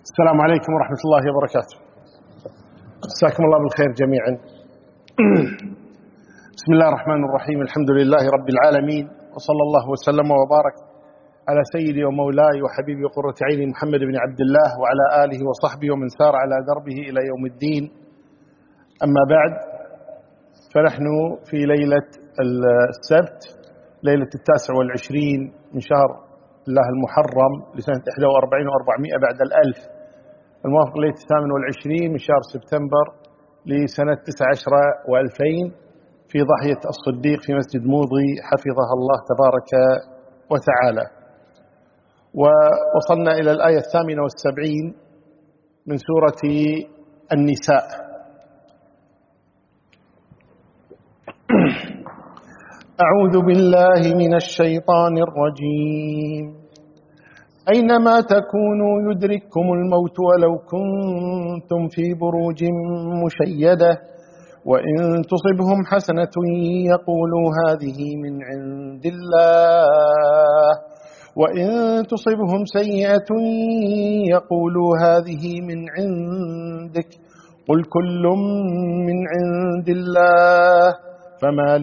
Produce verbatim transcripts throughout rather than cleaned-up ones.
السلام عليكم ورحمة الله وبركاته. مساكم الله بالخير جميعا. بسم الله الرحمن الرحيم. الحمد لله رب العالمين، وصلى الله وسلم وبارك على سيدي ومولاي وحبيبي وقرة عيني محمد بن عبد الله وعلى آله وصحبه ومن سار على دربه إلى يوم الدين. أما بعد، فنحن في ليلة السبت، ليلة التاسع والعشرين من شهر الله المحرم لسنة إحدى وأربعين وأربعمائة بعد الألف، الموافق ليلة الثامن والعشرين من شهر سبتمبر لسنة تسع عشر وألفين، في ضاحية الصديق في مسجد موضي حفظها الله تبارك وتعالى. ووصلنا إلى الآية الثامنة والسبعين من سورة النساء. أعوذ بالله من الشيطان الرجيم. أينما تكونوا يدرككم الموت ولو كنتم في بروج مشيدة وإن تصبهم حسنة يقولوا هذه من عند الله وإن تصبهم سيئة يقولوا هذه من عندك قل كل من عند الله فما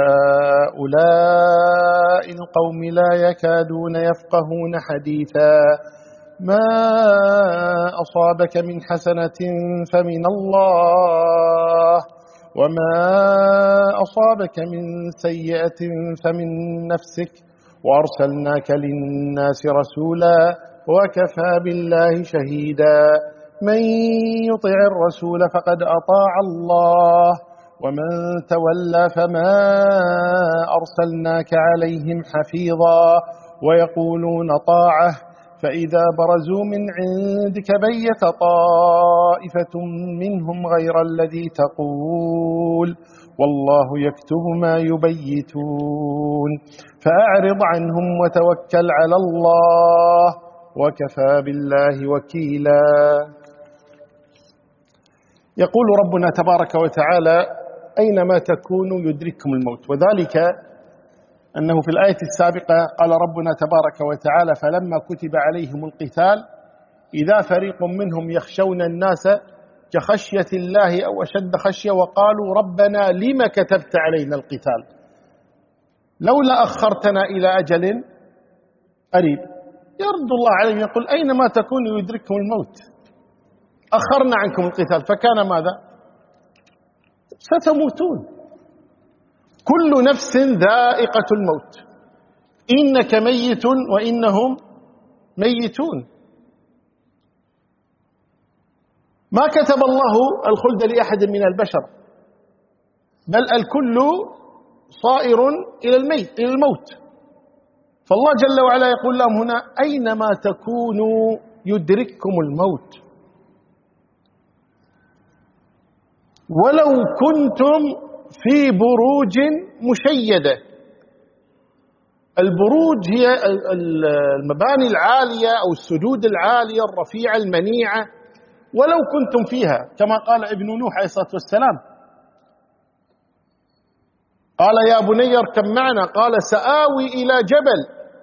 لهؤلاء القوم لا يكادون يفقهون حديثا ما أصابك من حسنة فمن الله وما أصابك من سيئة فمن نفسك وأرسلناك للناس رسولا وكفى بالله شهيدا من يطع الرسول فقد أطاع الله ومن تولى فما أرسلناك عليهم حفيظا ويقولون طاعة فإذا برزوا من عندك بيت طائفة منهم غير الذي تقول والله يكتب ما يبيتون فأعرض عنهم وتوكل على الله وكفى بالله وكيلا. يقول ربنا تبارك وتعالى أينما تكونوا يدرككم الموت، وذلك أنه في الآية السابقة قال ربنا تبارك وتعالى فلما كتب عليهم القتال إذا فريق منهم يخشون الناس كخشية الله أو أشد خشية وقالوا ربنا لما كتبت علينا القتال لولا أخرتنا إلى أجل قريب. يرد الله عليهم يقول أينما تكونوا يدرككم الموت، أخرنا عنكم القتال فكان ماذا؟ ستموتون، كل نفس ذائقة الموت، إنك ميت وإنهم ميتون. ما كتب الله الخلد لأحد من البشر، بل الكل صائر إلى الميت إلى الموت. فالله جل وعلا يقول لهم هنا أينما تكونوا يدرككم الموت ولو كنتم في بروج مشيدة. البروج هي المباني العالية أو السدود العالية الرفيعة المنيعة، ولو كنتم فيها كما قال ابن نوح عليه الصلاة والسلام قال يا بني اركب معنا، قال سآوي إلى جبل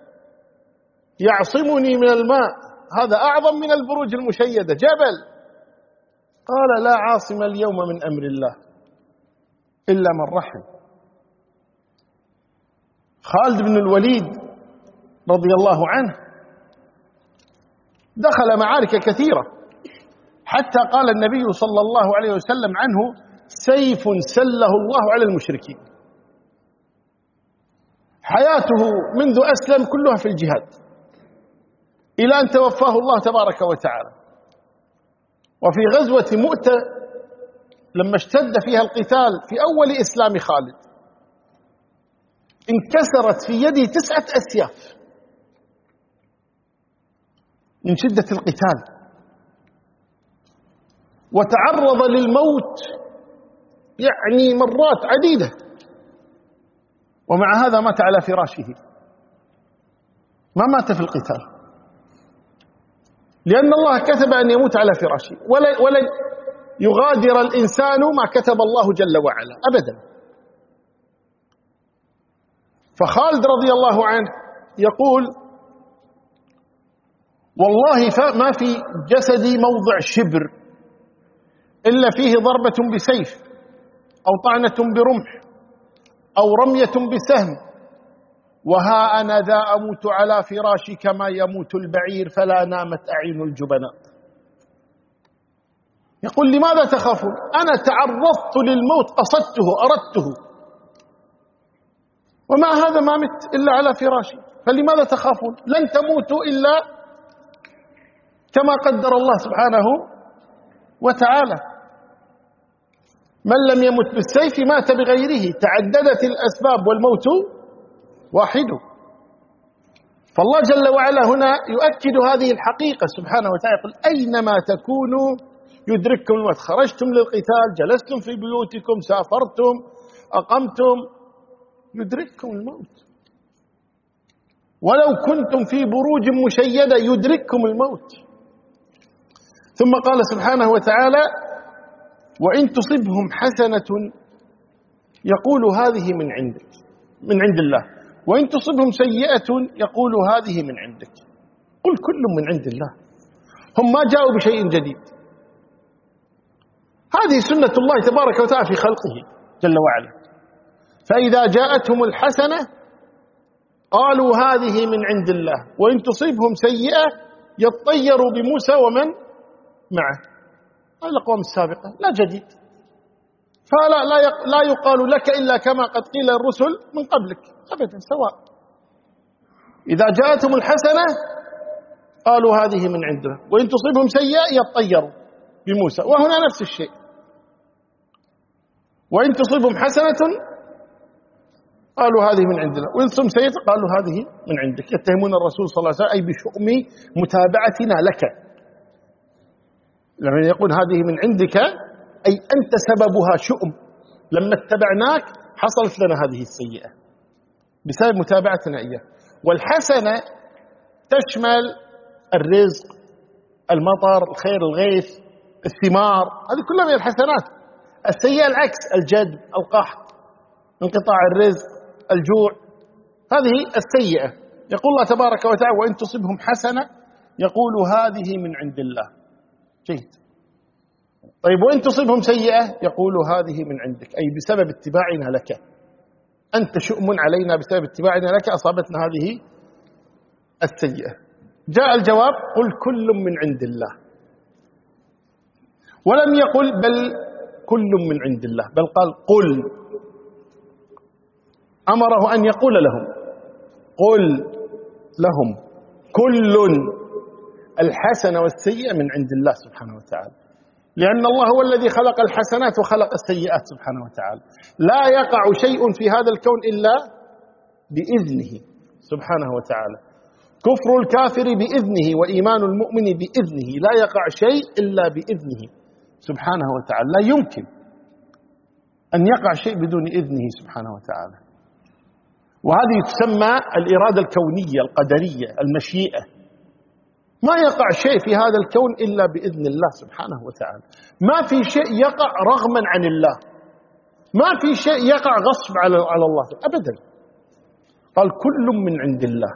يعصمني من الماء، هذا أعظم من البروج المشيدة جبل. قال لا عاصم اليوم من أمر الله إلا من رحم. خالد بن الوليد رضي الله عنه دخل معارك كثيرة، حتى قال النبي صلى الله عليه وسلم عنه سيف سله الله على المشركين. حياته منذ أسلم كلها في الجهاد إلى أن توفاه الله تبارك وتعالى. وفي غزوة مؤتة لما اشتد فيها القتال في أول إسلام خالد انكسرت في يده تسعة أسياف من شدة القتال، وتعرض للموت يعني مرات عديدة، ومع هذا مات على فراشه، ما مات في القتال، لأن الله كتب أن يموت على فراشه، ولن يغادر الإنسان ما كتب الله جل وعلا أبدا. فخالد رضي الله عنه يقول والله ما في جسدي موضع شبر إلا فيه ضربة بسيف أو طعنة برمح أو رمية بسهم، وها أنا ذا أموت على فراشي كما يموت البعير فلا نامت أعين الجبناء. يقول لماذا تخافون؟ أنا تعرضت للموت، قصدته أردته، ومع هذا ما مت إلا على فراشي، فلماذا تخافون؟ لن تموتوا إلا كما قدر الله سبحانه وتعالى. من لم يمت بالسيف مات بغيره، تعددت الأسباب والموت واحد. فالله جل وعلا هنا يؤكد هذه الحقيقة سبحانه وتعالى، يقول أينما تكونوا يدرككم الموت، خرجتم للقتال، جلستم في بيوتكم، سافرتم، أقمتم، يدرككم الموت. ولو كنتم في بروج مشيدة يدرككم الموت. ثم قال سبحانه وتعالى وإن تصبهم حسنة يقول هذه من عندك من عند الله، وإن تصبهم سيئة يقول هذه من عندك. قل كل من عند الله، هم ما جاءوا بشيء جديد. هذه سنة الله تبارك وتعالى في خلقه جل وعلا. فإذا جاءتهم الحسنة قالوا هذه من عند الله، وإن تصيبهم سيئة يطيروا بموسى ومن معه. هذه الأقوام السابقة لا جديد، فلا لا لا يقال لك إلا كما قد قيل الرسل من قبلك أبدا، سواء. إذا جاءتهم الحسنة قالوا هذه من عندنا، وإن تصيبهم سيئة يطيروا بموسى، وهنا نفس الشيء. وإن تصيبهم حسنة قالوا هذه من عندنا، وإن تصيبهم سيئة قالوا هذه من عندك. يتهمون الرسول صلى الله عليه وسلم أي بشؤم متابعتنا لك. لما يقول هذه من عندك أي أنت سببها شؤم، لما اتبعناك حصلت لنا هذه السيئة بسبب متابعتنا إياه. والحسنة تشمل الرزق، المطر، الخير، الغيث، الثمار، هذه كلها من الحسنات. السيئة العكس، الجد، القحط، انقطاع الرزق، الجوع، هذه السيئة. يقول الله تبارك وتعالى وإن تصبهم حسنة يقول هذه من عند الله. جيد. طيب وإن تصبهم سيئة يقول هذه من عندك، أي بسبب اتباعنا لك، أنت شؤم علينا بسبب اتباعنا لك أصابتنا هذه السيئة. جاء الجواب قل كل من عند الله، ولم يقل بل كل من عند الله، بل قال قل، أمره أن يقول لهم قل لهم كل الحسنة والسيئة من عند الله سبحانه وتعالى، لأن الله هو الذي خلق الحسنات وخلق السيئات سبحانه وتعالى. لا يقع شيء في هذا الكون إلا بإذنه سبحانه وتعالى. كفر الكافر بإذنه وإيمان المؤمن بإذنه، لا يقع شيء إلا بإذنه سبحانه وتعالى. لا يمكن أن يقع شيء بدون إذنه سبحانه وتعالى. وهذه تسمى الإرادة الكونية القدرية المشيئة. ما يقع شيء في هذا الكون إلا بإذن الله سبحانه وتعالى. ما في شيء يقع رغما عن الله، ما في شيء يقع غصب على على الله أبدا. قال كل من عند الله،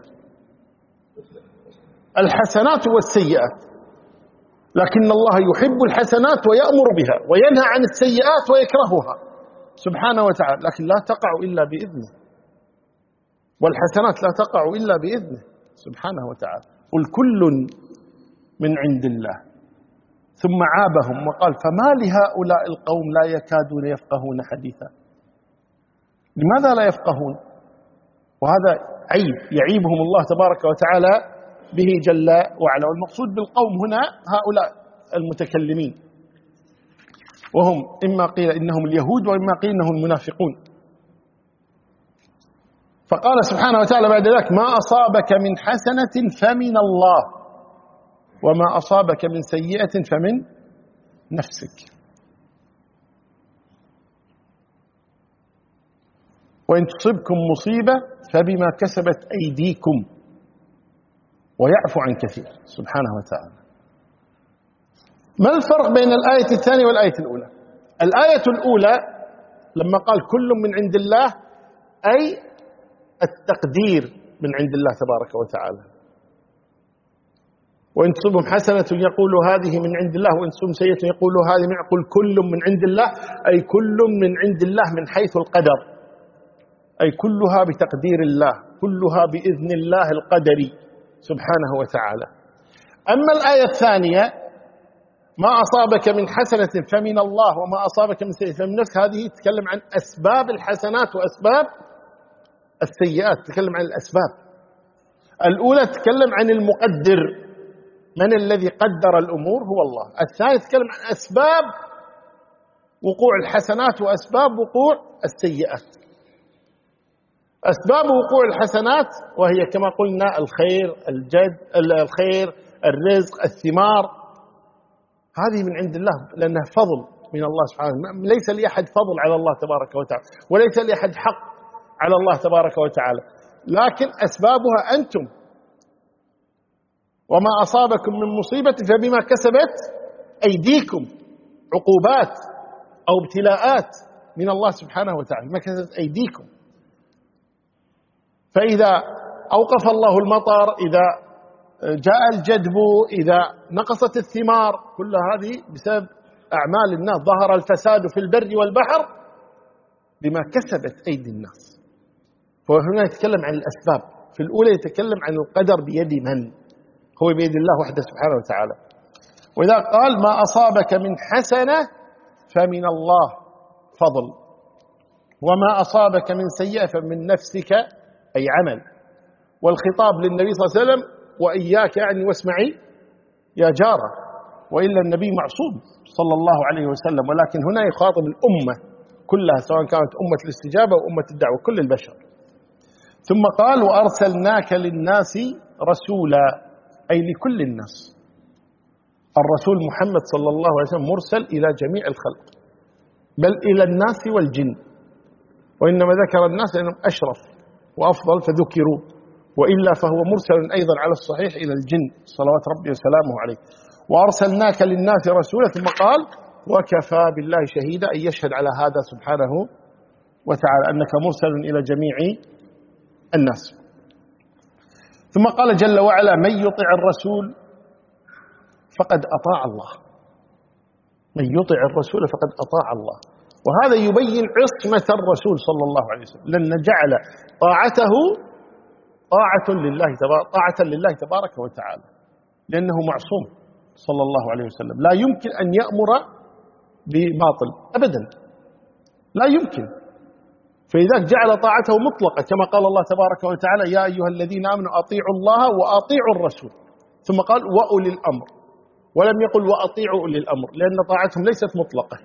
الحسنات والسيئات، لكن الله يحب الحسنات ويأمر بها وينهى عن السيئات ويكرهها سبحانه وتعالى، لكن لا تقع إلا بإذنه، والحسنات لا تقع إلا بإذنه سبحانه وتعالى. قل كل من عند الله. ثم عابهم وقال فما لهؤلاء القوم لا يكادون يفقهون حديثا. لماذا لا يفقهون؟ وهذا عيب يعيبهم الله تبارك وتعالى به جل وعلا. والمقصود بالقوم هنا هؤلاء المتكلمين، وهم إما قيل إنهم اليهود وإما قيل إنهم المنافقون. فقال سبحانه وتعالى بعد ذلك ما أصابك من حسنة فمن الله وما أصابك من سيئة فمن نفسك. وإن تصبكم مصيبة فبما كسبت أيديكم ويعفو عن كثير سبحانه وتعالى. ما الفرق بين الآية الثانية والآية الأولى؟ الآية الأولى لما قال كل من عند الله أي التقدير من عند الله تبارك وتعالى، وإن تصبهم حسنة يقول هذه من عند الله وإن تصبهم سيئة يقول هذه من قل كل من عند الله، أي كل من عند الله من حيث القدر، أي كلها بتقدير الله، كلها بإذن الله القدري سبحانه وتعالى. أما الآية الثانية ما أصابك من حسنة فمن الله وما أصابك من سيئة فمن نفسك، هذه تتكلم عن أسباب الحسنات وأسباب السيئات، تتكلم عن الأسباب. الأولى تتكلم عن المقدر، من الذي قدر الأمور هو الله. الثانية تتكلم عن أسباب وقوع الحسنات وأسباب وقوع السيئات. أسباب وقوع الحسنات وهي كما قلنا الخير، الجد، الخير، الرزق، الثمار، هذه من عند الله لأنها فضل من الله سبحانه. ليس لأحد فضل على الله تبارك وتعالى، وليس لأحد حق على الله تبارك وتعالى، لكن أسبابها أنتم. وما أصابكم من مصيبة فبما كسبت أيديكم، عقوبات أو ابتلاءات من الله سبحانه وتعالى، ما كسبت أيديكم. فإذا أوقف الله المطر، إذا جاء الجدب، إذا نقصت الثمار، كل هذه بسبب أعمال الناس. ظهر الفساد في البر والبحر بما كسبت أيدي الناس. فهنا يتكلم عن الأسباب. في الأولى يتكلم عن القدر بيد من؟ هو بيد الله وحده سبحانه وتعالى. وإذا قال ما أصابك من حسنة فمن الله فضل، وما أصابك من سيئة فمن نفسك أي عمل. والخطاب للنبي صلى الله عليه وسلم وإياك يعني واسمعي يا جارة، وإلا النبي معصوم صلى الله عليه وسلم، ولكن هنا يخاطب الأمة كلها سواء كانت أمة الاستجابة أو أمة الدعوة، كل البشر. ثم قال وأرسلناك للناس رسولا، أي لكل الناس. الرسول محمد صلى الله عليه وسلم مرسل إلى جميع الخلق، بل إلى الناس والجن، وإنما ذكر الناس لأنهم أشرف وأفضل فذكروا، وإلا فهو مرسل أيضا على الصحيح إلى الجن صلوات ربي وسلامه عليه. وأرسلناك للناس رسولا، ثم قال وكفى بالله شهيدا، أن يشهد على هذا سبحانه وتعالى أنك مرسل إلى جميع الناس. ثم قال جل وعلا من يطع الرسول فقد أطاع الله، من يطع الرسول فقد أطاع الله. وهذا يبين عصمة الرسول صلى الله عليه وسلم، لأن جعل طاعته طاعة لله طاعة لله تبارك وتعالى، لأنه معصوم صلى الله عليه وسلم، لا يمكن أن يأمر بباطل أبدا، لا يمكن. فإذا جعل طاعته مطلقة كما قال الله تبارك وتعالى يا أيها الذين آمنوا أطيعوا الله وأطيعوا الرسول، ثم قال وأولي الأمر، ولم يقل وأطيعوا أولي الأمر، لأن طاعتهم ليست مطلقة،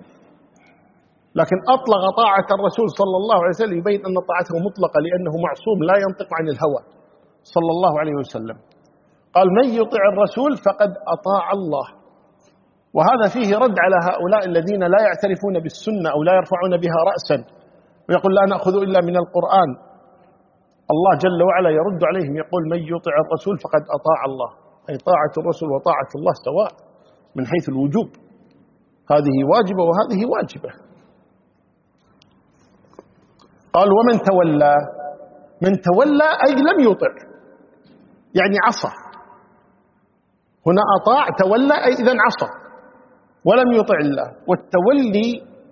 لكن أطلق طاعة الرسول صلى الله عليه وسلم يبين أن طاعته مطلقة، لأنه معصوم لا ينطق عن الهوى صلى الله عليه وسلم. قال من يطع الرسول فقد أطاع الله. وهذا فيه رد على هؤلاء الذين لا يعترفون بالسنة أو لا يرفعون بها رأسا ويقول لا نأخذ إلا من القرآن. الله جل وعلا يرد عليهم يقول من يطع الرسول فقد أطاع الله، أي طاعة الرسول وطاعة الله سواء من حيث الوجوب، هذه واجبة وهذه واجبة. قال ومن تولى، من تولى أي لم يطع، يعني عصى. هنا أطاع، تولى أي إذن عصى ولم يطع الله. والتولي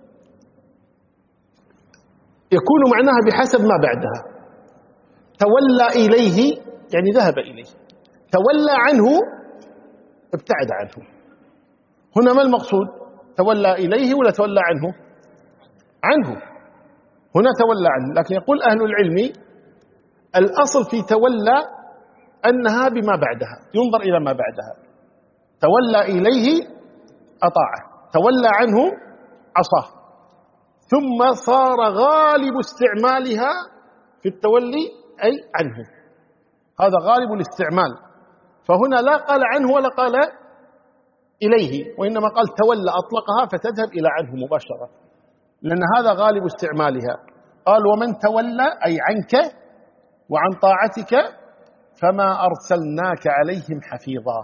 يكون معناها بحسب ما بعدها. تولى إليه يعني ذهب إليه، تولى عنه ابتعد عنه. هنا ما المقصود؟ تولى إليه ولا تولى عنه؟ عنه. هنا تولى عنه، لكن يقول أهل العلم الأصل في تولى أنها بما بعدها، ينظر إلى ما بعدها. تولى إليه أطاعه، تولى عنه عصاه، ثم صار غالب استعمالها في التولي أي عنه، هذا غالب الاستعمال. فهنا لا قال عنه ولا قال إليه، وإنما قال تولى، أطلقها فتذهب إلى عنه مباشرة، لأن هذا غالب استعمالها. قال ومن تولى أي عنك وعن طاعتك فما أرسلناك عليهم حفيظا.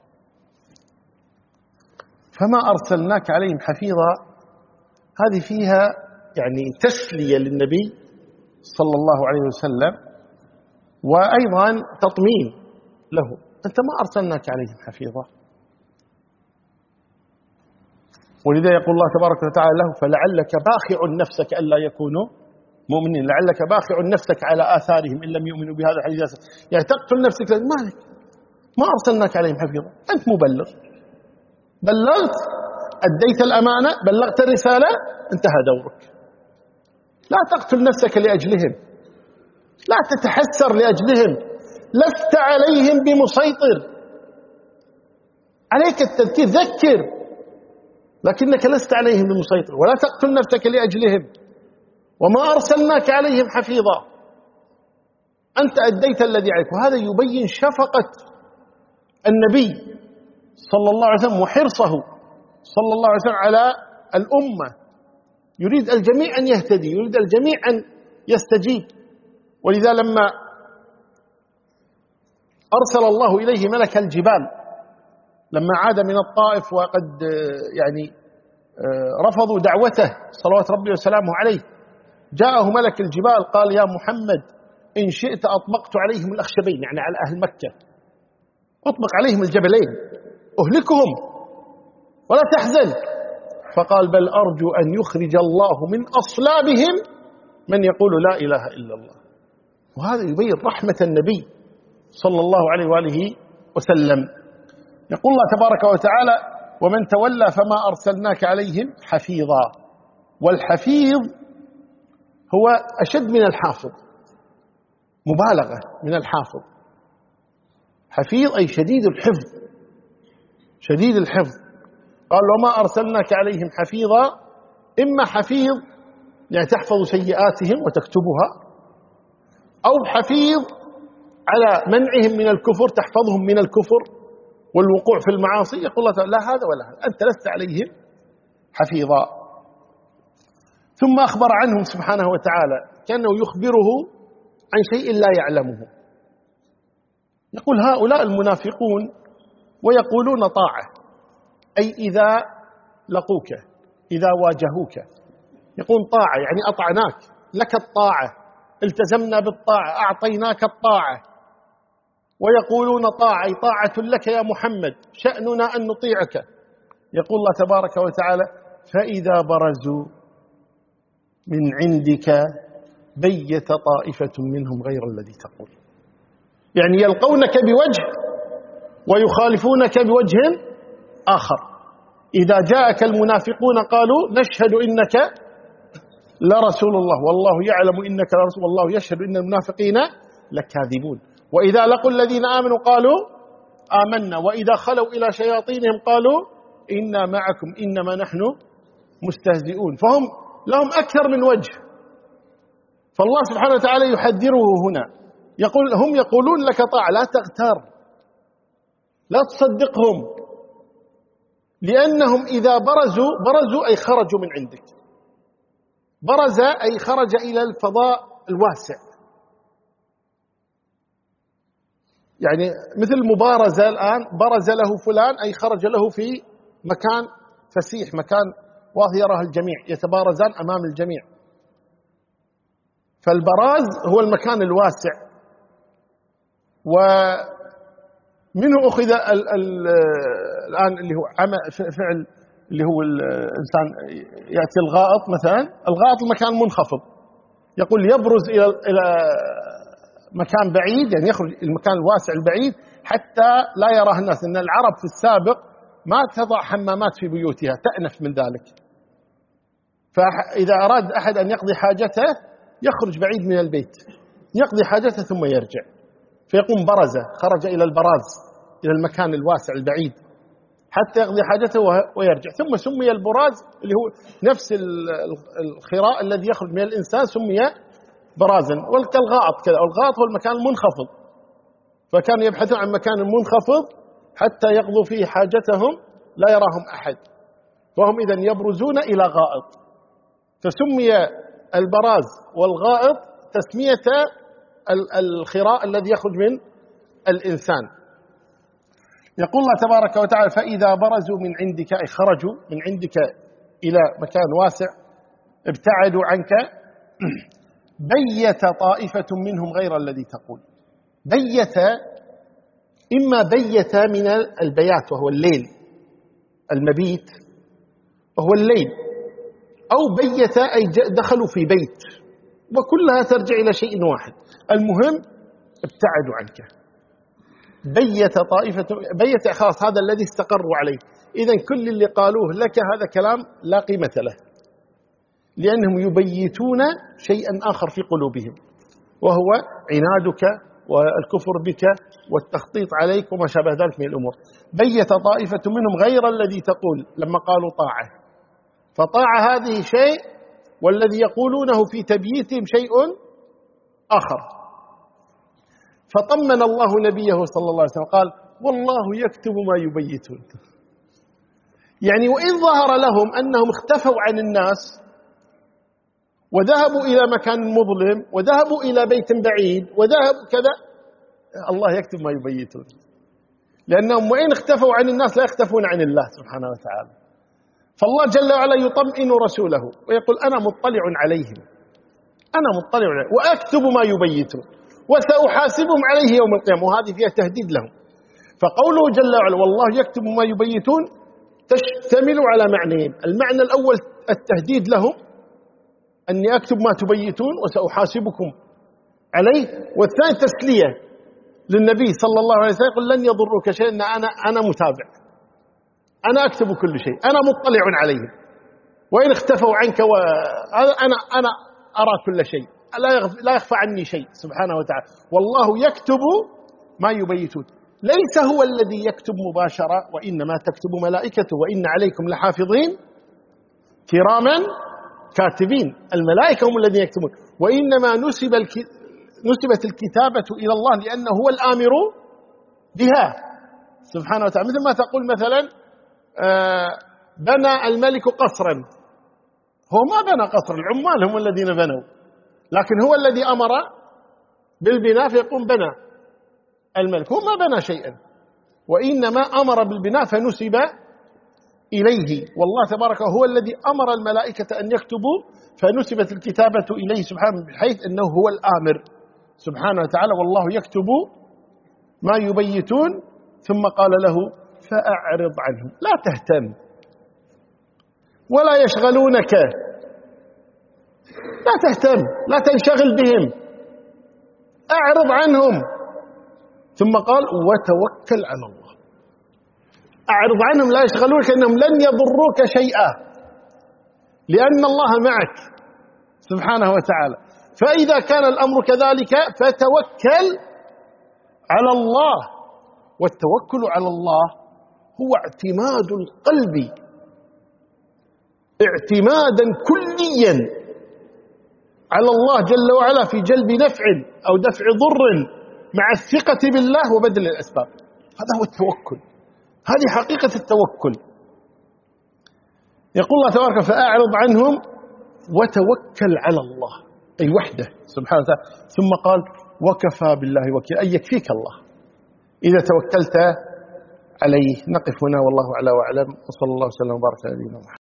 فما أرسلناك عليهم حفيظا هذه فيها يعني تسلية للنبي صلى الله عليه وسلم، وأيضا تطمين له. أنت ما أرسلناك عليهم حفيظا. ولذا يقول الله تبارك وتعالى له فلعلك باخع نفسك ألا يكونوا مؤمنين، لعلك باخع نفسك على آثارهم إن لم يؤمنوا بهذا الحديث. يعني تقتل نفسك مالك، ما أرسلناك عليهم حفيظا، أنت مبلغ، بلغت، أديت الأمانة، بلغت الرسالة، انتهى دورك. لا تقتل نفسك لأجلهم، لا تتحسر لأجلهم، لست عليهم بمسيطر، عليك التذكير، ذكر، لكنك لست عليهم بمسيطر. ولا تقتل نفسك لأجلهم وما أرسلناك عليهم حفيظا، أنت أديت الذي عليك. وهذا يبين شفقة النبي صلى الله عليه وسلم وحرصه صلى الله عليه وسلم على الأمة، يريد الجميع أن يهتدي، يريد الجميع أن يستجيب. ولذا لما أرسل الله إليه ملك الجبال لما عاد من الطائف وقد يعني رفضوا دعوته صلوات ربي وسلامه عليه، جاءه ملك الجبال قال يا محمد إن شئت أطبقت عليهم الأخشبين، يعني على أهل مكة، أطبق عليهم الجبلين أهلكهم ولا تحزن. فقال بل أرجو أن يخرج الله من أصلابهم من يقول لا إله إلا الله. وهذا يبين رحمة النبي صلى الله عليه وآله وسلم. يقول الله تبارك وتعالى ومن تولى فما أرسلناك عليهم حفيظا. والحفيظ هو أشد من الحافظ، مبالغة من الحافظ. حفيظ أي شديد الحفظ، شديد الحفظ. قال وما أرسلناك عليهم حفيظا، إما حفيظ يعني تحفظ سيئاتهم وتكتبها، أو حفيظ على منعهم من الكفر، تحفظهم من الكفر والوقوع في المعاصي. يقول الله تعالى لا هذا ولا هذا، أنت لست عليهم حفيظا. ثم أخبر عنهم سبحانه وتعالى كأنه يخبره عن شيء لا يعلمه. يقول هؤلاء المنافقون ويقولون طاعة، أي إذا لقوك، إذا واجهوك يقول طاعة، يعني أطعناك، لك الطاعة، التزمنا بالطاعة، أعطيناك الطاعة. ويقولون طاعة أي طاعة لك يا محمد، شأننا أن نطيعك. يقول الله تبارك وتعالى فإذا برزوا من عندك بيت طائفة منهم غير الذي تقول، يعني يلقونك بوجه ويخالفونك بوجه آخر. إذا جاءك المنافقون قالوا نشهد إنك لرسول الله والله يعلم إنك لرسول والله يشهد إن المنافقين لكاذبون. وإذا لقوا الذين آمنوا قالوا آمنا وإذا خلوا إلى شياطينهم قالوا إنا معكم إنما نحن مستهزئون. فهم لهم أكثر من وجه. فالله سبحانه وتعالى يحذره هنا، يقول هم يقولون لك طاعة، لا تغتر، لا تصدقهم، لأنهم إذا برزوا برزوا أي خرجوا من عندك. برز أي خرج إلى الفضاء الواسع، يعني مثل مبارزة الآن، برز له فلان أي خرج له في مكان فسيح، مكان واضح يراه الجميع، يتبارزان أمام الجميع. فالبراز هو المكان الواسع. ومنه أخذ ال ال الآن اللي هو فعل اللي هو الإنسان يأتي الغائط مثلا، الغائط المكان منخفض، يقول يبرز إلى إلى مكان بعيد، يعني يخرج المكان الواسع البعيد حتى لا يراه الناس. إن العرب في السابق ما تضع حمامات في بيوتها، تأنف من ذلك. فإذا أراد أحد أن يقضي حاجته يخرج بعيد من البيت، يقضي حاجته ثم يرجع، فيقوم برزة، خرج إلى البراز، إلى المكان الواسع البعيد حتى يقضي حاجته ويرجع. ثم سمي البراز اللي هو نفس الخراء الذي يخرج من الإنسان سمي برازا. والغائط كذا، الغائط هو المكان المنخفض، فكانوا يبحثون عن مكان منخفض حتى يقضوا فيه حاجتهم لا يراهم أحد، وهم إذن يبرزون إلى غائط. فسمي البراز والغائط تسمية الخراء الذي يخرج من الإنسان. يقول الله تبارك وتعالى فإذا برزوا من عندك أي خرجوا من عندك إلى مكان واسع ابتعدوا عنك بيت طائفة منهم غير الذي تقول. بيت إما بيت من البيات وهو الليل، المبيت وهو الليل، أو بيت أي دخلوا في بيت، وكلها ترجع إلى شيء واحد. المهم ابتعدوا عنك. بيت طائفة، بيت خلاص هذا الذي استقروا عليه. إذن كل اللي قالوه لك هذا كلام لا قيمة له، لأنهم يبيتون شيئا آخر في قلوبهم، وهو عنادك والكفر بك والتخطيط عليك وما شابه ذلك من الأمور. بيت طائفة منهم غير الذي تقول لما قالوا طاعة، فطاعة هذه شيء، والذي يقولونه في تبييتهم شيء آخر. فطمن الله نبيه صلى الله عليه وسلم قال والله يكتب ما يبيتون. يعني وإن ظهر لهم أنهم اختفوا عن الناس وذهبوا إلى مكان مظلم وذهبوا إلى بيت بعيد وذهبوا كذا، الله يكتب ما يبيتون، لأنهم وإن اختفوا عن الناس لا يختفون عن الله سبحانه وتعالى. فالله جل وعلا يطمئن رسوله ويقول أنا مطلع عليهم، أنا مطلع عليهم وأكتب ما يبيتون وسأحاسبهم عليه يوم القيامة، وهذه فيها تهديد لهم. فقوله جل وعلا والله يكتب ما يبيتون تشتمل على معنيين. المعنى الأول التهديد لهم أني أكتب ما تبيتون وسأحاسبكم عليه، والثاني تسلية للنبي صلى الله عليه وسلم يقول لن يضروك شيء، أن أنا أنا متابع، أنا أكتب كل شيء، أنا مطلع عليهم وإن اختفوا عنك و... أنا أنا أرى كل شيء، لا يخفى عني شيء سبحانه وتعالى. والله يكتب ما يبيتون، ليس هو الذي يكتب مباشرة، وإنما تكتب ملائكته وإن عليكم لحافظين كراما كاتبين. الملائكة هم الذين يكتبون، وإنما نسب الك... نسبت الكتابة إلى الله لأنه هو الآمر بها سبحانه وتعالى. مثل ما تقول مثلا آه بنى الملك قصرا، هو ما بنى قصرا، العمال هم الذين بنوا، لكن هو الذي أمر بالبناء فيقوم بنى الملك، هو ما بنى شيئا، وإنما أمر بالبناء فنسب إليه. والله تبارك هو الذي أمر الملائكة أن يكتبوا فنسبت الكتابة إليه سبحانه، بحيث أنه هو الآمر سبحانه وتعالى. والله يكتب ما يبيتون، ثم قال له فأعرض عنهم، لا تهتم ولا يشغلونك، لا تهتم لا تنشغل بهم، أعرض عنهم. ثم قال وتوكل على الله، أعرض عنهم لا يشغلونك، أنهم لن يضروك شيئا لأن الله معك سبحانه وتعالى. فإذا كان الأمر كذلك فتوكل على الله. والتوكل على الله هو اعتماد القلب اعتمادا كليا على الله جل وعلا في جلب نفع أو دفع ضر مع الثقة بالله وبذل الأسباب. هذا هو التوكل، هذه حقيقة التوكل. يقول الله تبارك فأعرض عنهم وتوكل على الله، أي وحده سبحانه وتعالى. ثم قال وكفى بالله وكيلا، أي يكفيك الله إذا توكلت عليه. نقف هنا والله أعلى وأعلم، وصلى الله وسلم وبارك على نبينا محمد.